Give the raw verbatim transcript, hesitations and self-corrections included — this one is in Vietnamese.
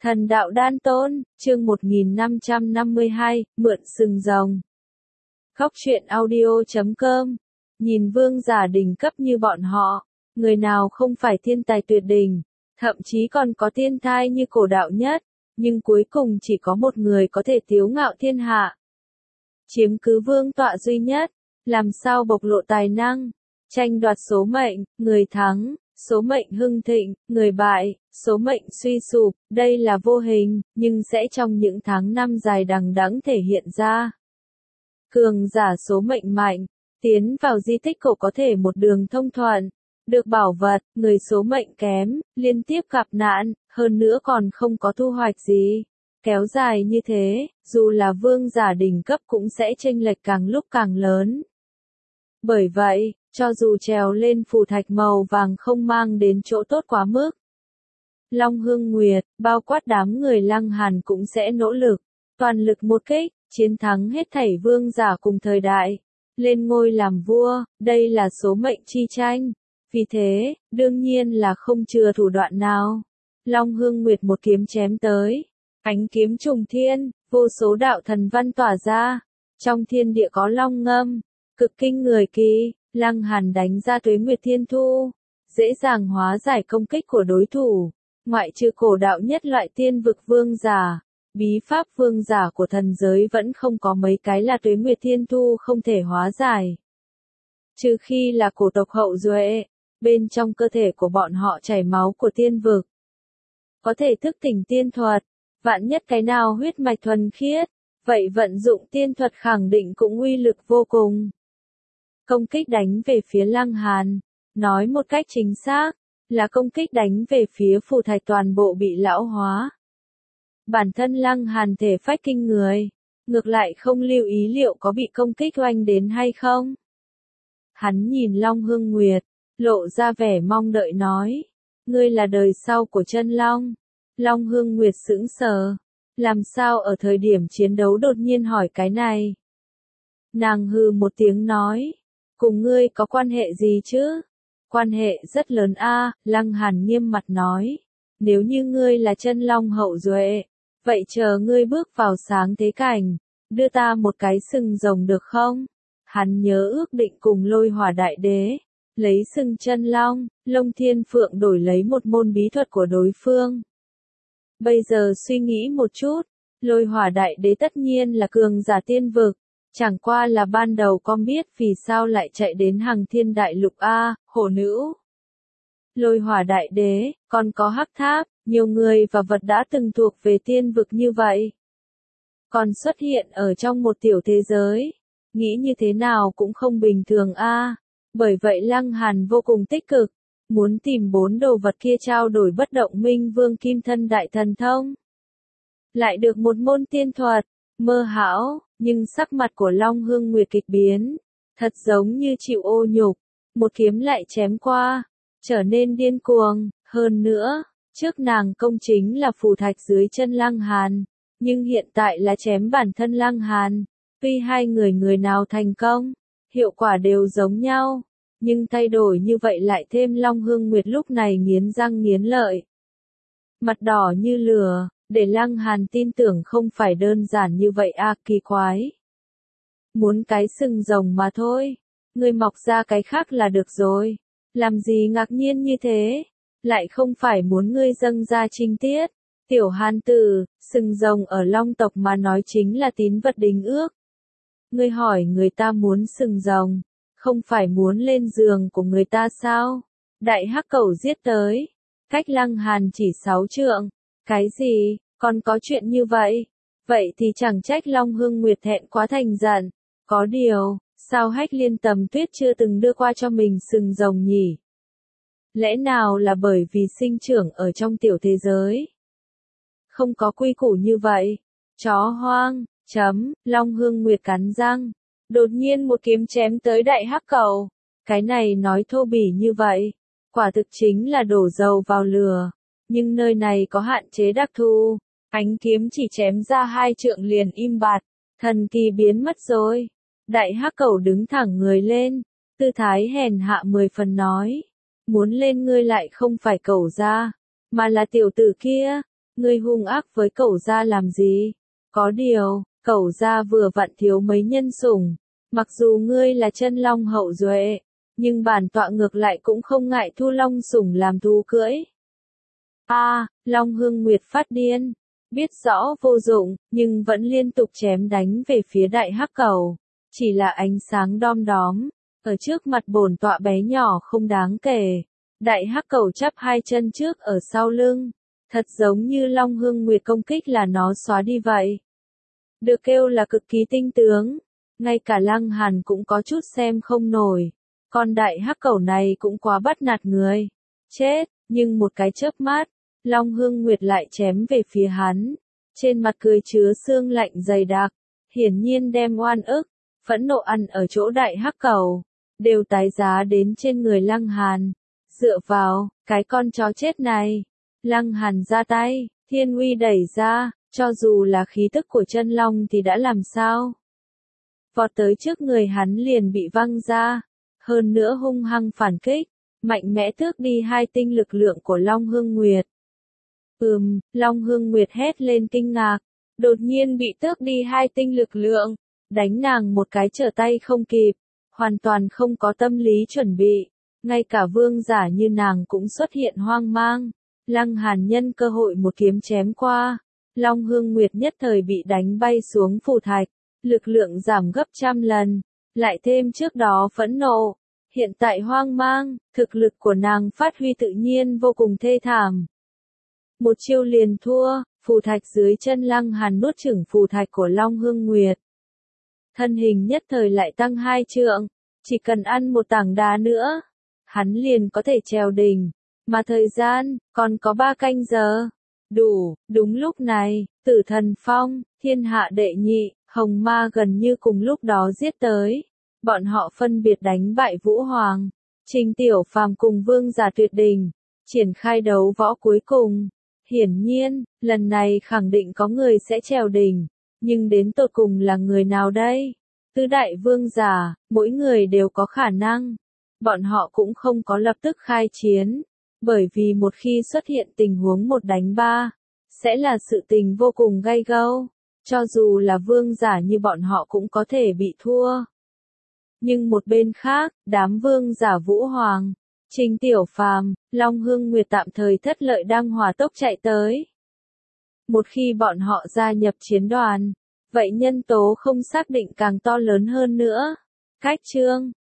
Thần đạo đan tôn, chương một nghìn năm trăm năm mươi hai, mượn sừng rồng. Khóc chuyện audio chấm com. Nhìn vương giả đỉnh cấp như bọn họ, người nào không phải thiên tài tuyệt đỉnh, thậm chí còn có thiên thai như cổ đạo nhất, nhưng cuối cùng chỉ có một người có thể tiếu ngạo thiên hạ. Chiếm cứ vương tọa duy nhất, làm sao bộc lộ tài năng, tranh đoạt số mệnh, người thắng, số mệnh hưng thịnh, người bại, số mệnh suy sụp, đây là vô hình, nhưng sẽ trong những tháng năm dài đằng đẵng thể hiện ra. Cường giả số mệnh mạnh, tiến vào di tích cổ có thể một đường thông thuận, được bảo vật, người số mệnh kém, liên tiếp gặp nạn, hơn nữa còn không có thu hoạch gì. Kéo dài như thế, dù là vương giả đỉnh cấp cũng sẽ chênh lệch càng lúc càng lớn. Bởi vậy, cho dù trèo lên phù thạch màu vàng không mang đến chỗ tốt quá mức, Long Hương Nguyệt, bao quát đám người Lăng Hàn cũng sẽ nỗ lực, toàn lực một kích, chiến thắng hết thảy vương giả cùng thời đại, lên ngôi làm vua, đây là số mệnh chi tranh. Vì thế, đương nhiên là không chừa thủ đoạn nào. Long Hương Nguyệt một kiếm chém tới, ánh kiếm trùng thiên, vô số đạo thần văn tỏa ra, trong thiên địa có long ngâm, cực kinh người kỳ. Lăng Hàn đánh ra Tuế Nguyệt Thiên Thu, dễ dàng hóa giải công kích của đối thủ, ngoại trừ cổ đạo nhất loại tiên vực vương giả, bí pháp vương giả của thần giới vẫn không có mấy cái là Tuế Nguyệt Thiên Thu không thể hóa giải. Trừ khi là cổ tộc hậu duệ, bên trong cơ thể của bọn họ chảy máu của tiên vực, có thể thức tỉnh tiên thuật, vạn nhất cái nào huyết mạch thuần khiết, vậy vận dụng tiên thuật khẳng định cũng uy lực vô cùng. Công kích đánh về phía Lăng Hàn, nói một cách chính xác, là công kích đánh về phía phù thạch toàn bộ bị lão hóa. Bản thân Lăng Hàn thể phách kinh người, ngược lại không lưu ý liệu có bị công kích oanh đến hay không. Hắn nhìn Long Hương Nguyệt, lộ ra vẻ mong đợi nói, ngươi là đời sau của chân long. Long Hương Nguyệt sững sờ, làm sao ở thời điểm chiến đấu đột nhiên hỏi cái này. Nàng hừ một tiếng nói, cùng ngươi có quan hệ gì chứ? Quan hệ rất lớn a, Lăng Hàn nghiêm mặt nói. Nếu như ngươi là chân long hậu duệ, vậy chờ ngươi bước vào sáng thế cảnh, đưa ta một cái sừng rồng được không? Hắn nhớ ước định cùng Lôi Hỏa Đại Đế, lấy sừng chân long, Lông Thiên Phượng đổi lấy một môn bí thuật của đối phương. Bây giờ suy nghĩ một chút, Lôi Hỏa Đại Đế tất nhiên là cường giả tiên vực. Chẳng qua là ban đầu con biết vì sao lại chạy đến Hằng Thiên Đại Lục a, hổ nữ. Lôi Hỏa Đại Đế, còn có Hắc Tháp, nhiều người và vật đã từng thuộc về tiên vực như vậy. Còn xuất hiện ở trong một tiểu thế giới, nghĩ như thế nào cũng không bình thường a. Bởi vậy Lăng Hàn vô cùng tích cực, muốn tìm bốn đồ vật kia trao đổi bất động minh vương kim thân đại thần thông. Lại được một môn tiên thuật, mơ hão. Nhưng sắc mặt của Long Hương Nguyệt kịch biến, thật giống như chịu ô nhục, một kiếm lại chém qua, trở nên điên cuồng, hơn nữa, trước nàng công chính là phù thạch dưới chân Lăng Hàn, nhưng hiện tại là chém bản thân Lăng Hàn, tuy hai người người nào thành công, hiệu quả đều giống nhau, nhưng thay đổi như vậy lại thêm Long Hương Nguyệt lúc này nghiến răng nghiến lợi. Mặt đỏ như lửa. Để Lăng Hàn tin tưởng không phải đơn giản như vậy a, kỳ quái. Muốn cái sừng rồng mà thôi, ngươi mọc ra cái khác là được rồi. Làm gì ngạc nhiên như thế, lại không phải muốn ngươi dâng ra trinh tiết. Tiểu Hàn tử, sừng rồng ở Long tộc mà nói chính là tín vật đính ước. Ngươi hỏi người ta muốn sừng rồng, không phải muốn lên giường của người ta sao? Đại hắc cẩu giết tới, cách Lăng Hàn chỉ sáu trượng. Cái gì, còn có chuyện như vậy? Vậy thì chẳng trách Long Hương Nguyệt thẹn quá thành giận. Có điều, sao Hách Liên Tầm Tuyết chưa từng đưa qua cho mình sừng rồng nhỉ? Lẽ nào là bởi vì sinh trưởng ở trong tiểu thế giới? Không có quy củ như vậy. Chó hoang, chấm, Long Hương Nguyệt cắn răng. Đột nhiên một kiếm chém tới đại hắc cẩu. Cái này nói thô bỉ như vậy, quả thực chính là đổ dầu vào lửa. Nhưng nơi này có hạn chế đặc thù, ánh kiếm chỉ chém ra hai trượng liền im bặt, thần kỳ biến mất rồi. Đại hắc cẩu đứng thẳng người lên, tư thái hèn hạ mười phần nói, muốn lên ngươi lại không phải cẩu ra, mà là tiểu tử kia, Ngươi hung ác với Cẩu gia làm gì? Có điều, Cẩu gia vừa vặn thiếu mấy nhân sủng. Mặc dù ngươi là chân long hậu duệ, nhưng bản tọa ngược lại cũng không ngại thu long sủng làm thú cưỡi. A, à, Long Hương Nguyệt phát điên, biết rõ vô dụng, nhưng vẫn liên tục chém đánh về phía đại hắc cẩu. Chỉ là ánh sáng đom đóm, ở trước mặt bổn tọa bé nhỏ không đáng kể. Đại hắc cẩu chắp hai chân trước ở sau lưng, thật giống như Long Hương Nguyệt công kích là nó xóa đi vậy. Được kêu là cực kỳ tinh tướng, ngay cả Lăng Hàn cũng có chút xem không nổi. Con đại hắc cẩu này cũng quá bắt nạt người. Chết, nhưng một cái chớp mắt, Long Hương Nguyệt lại chém về phía hắn. Trên mặt cười chứa sương lạnh dày đặc, hiển nhiên đem oan ức, phẫn nộ ăn ở chỗ đại hắc cẩu, đều tái giá đến trên người Lăng Hàn. Dựa vào, cái con chó chết này. Lăng Hàn ra tay, thiên uy đẩy ra, cho dù là khí tức của chân long thì đã làm sao. Vọt tới trước người hắn liền bị văng ra, hơn nữa hung hăng phản kích, mạnh mẽ tước đi hai tinh lực lượng của Long Hương Nguyệt. Ừm, Long Hương Nguyệt hét lên kinh ngạc, đột nhiên bị tước đi hai tinh lực lượng, đánh nàng một cái trở tay không kịp, hoàn toàn không có tâm lý chuẩn bị, ngay cả vương giả như nàng cũng xuất hiện hoang mang. Lăng Hàn nhân cơ hội một kiếm chém qua, Long Hương Nguyệt nhất thời bị đánh bay xuống phù thạch, lực lượng giảm gấp trăm lần, lại thêm trước đó phẫn nộ, hiện tại hoang mang, thực lực của nàng phát huy tự nhiên vô cùng thê thảm. Một chiêu liền thua, phù thạch dưới chân Lăng Hàn nuốt chửng phù thạch của Long Hương Nguyệt. Thân hình nhất thời lại tăng hai trượng, chỉ cần ăn một tảng đá nữa, hắn liền có thể trèo đỉnh, mà thời gian, còn có ba canh giờ. Đủ, đúng lúc này, Tử Thần Phong, Thiên Hạ Đệ Nhị, Hồng Ma gần như cùng lúc đó giết tới. Bọn họ phân biệt đánh bại Vũ Hoàng, Trình Tiểu Phàm cùng Vương Giả Tuyệt Đỉnh, triển khai đấu võ cuối cùng. Hiển nhiên, lần này khẳng định có người sẽ trèo đỉnh, nhưng đến tột cùng là người nào đây? Tứ đại vương giả, mỗi người đều có khả năng. Bọn họ cũng không có lập tức khai chiến, bởi vì một khi xuất hiện tình huống một đánh ba, sẽ là sự tình vô cùng gay gâu. Cho dù là vương giả như bọn họ cũng có thể bị thua. Nhưng một bên khác, đám vương giả Vũ Hoàng, Trình Tiểu Phàm, Long Hương Nguyệt tạm thời thất lợi đang hỏa tốc chạy tới. Một khi bọn họ gia nhập chiến đoàn, vậy nhân tố không xác định càng to lớn hơn nữa. Cách chương